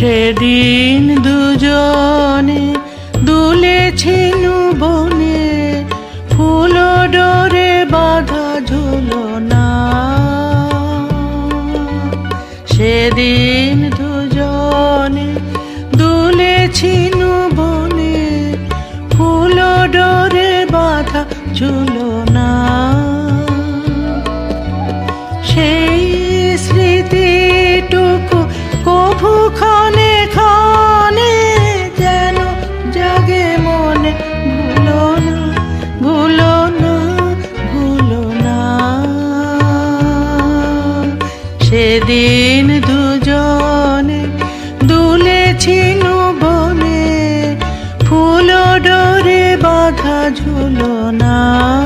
সেদিন দুজনে দুলেছিনু বনে, ফুল ডোরে বাঁধা ঝুলনা। সেদিন দুজনে দুলেছিনু বনে, ফুল ডোরে বাঁধা ঝুলনা। সেই স্মৃতিটুকু কভু ক্ষণে ক্ষণে যেন জাগে মনে, ভুলো না, ভুলো না, ভুলো না। সেদিন দুজনে দুলেছিনু বনে, ফুল ডোরে বাঁধা ঝুলনা।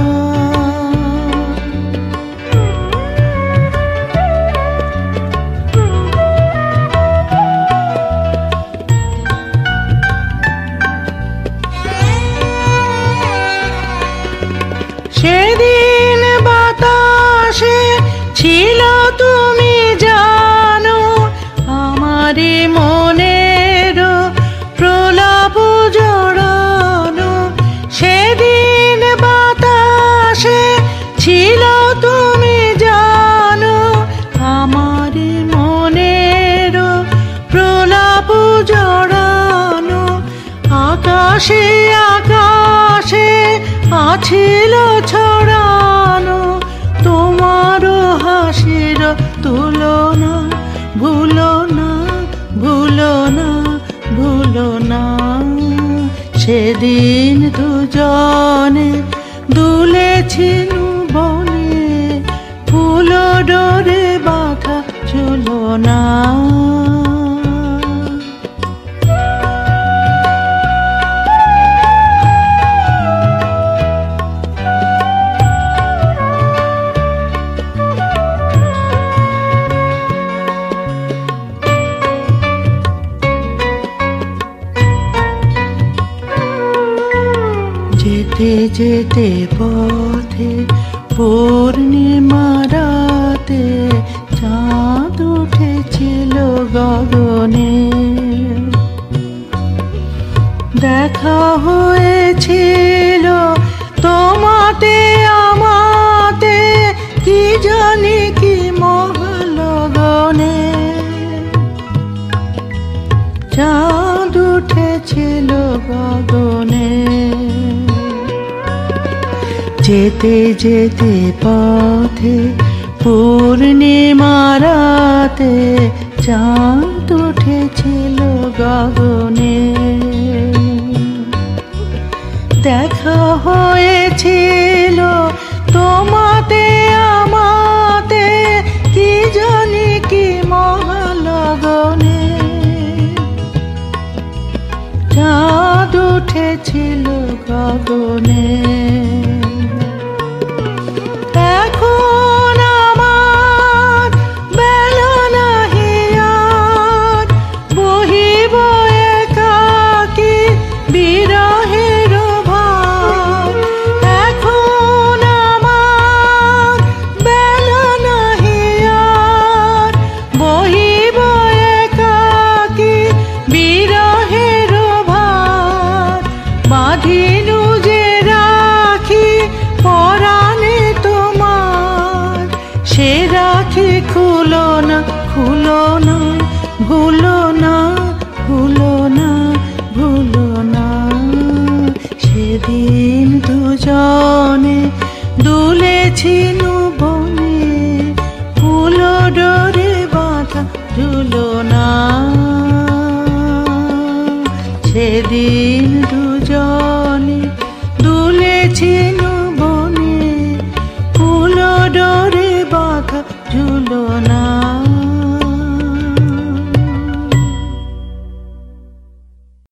সেদিন বাতাসে ছিল তুমি জানো, আমারই মনের প্রলাপ জড়ানো। সেদিন বাতাসে ছিল তুমি জানো, আমারই মনের প্রলাপ জড়ানো। আকাশে আকাশে আছিল ছড়ানো তোমারও হাসির তুলনা। ভুলো না, ভুলো না, ভুলো না। সেদিন দুজনে দুলেছিনু বনে, ফুল ডোরে বাঁধা ঝুলনা। যেতে যেতে পথে পূর্ণিমা রাতে, চাঁদ উঠেছিল গগনে। দেখা হয়েছিল তোমাতে আমাতে, কি জানি কি মহালগনে। চাঁদ উঠেছিল গগনে। যেতে যেতে পথে পূর্ণিমা রাতে, চাঁদ উঠেছিল গগনে। দেখা হয়েছিল তোমাতে আমাতে, কি জানি কি মহালগনে। চাঁদ উঠেছিল গগনে। এখন আমার বেলা নাহি আর, বহিব একাকী বিরহের ভার। এখন আমার বেলা নাহি আর, বহিব একাকী বিরহের ভার। বাঁধিনু যে রাখি পরাণে তোমার, সে রাখি খুলো না, খুলো না, ভুলো না, ভুলো না, ভুলো না। সেদিন দুজনে দুলেছিনু বনে, ফুল ডোরে বাঁধা ঝুলনা। সেদিন দুজনে দুলেছিনু বনে, ফুল ডোরে বাঁধা ঝুলনা।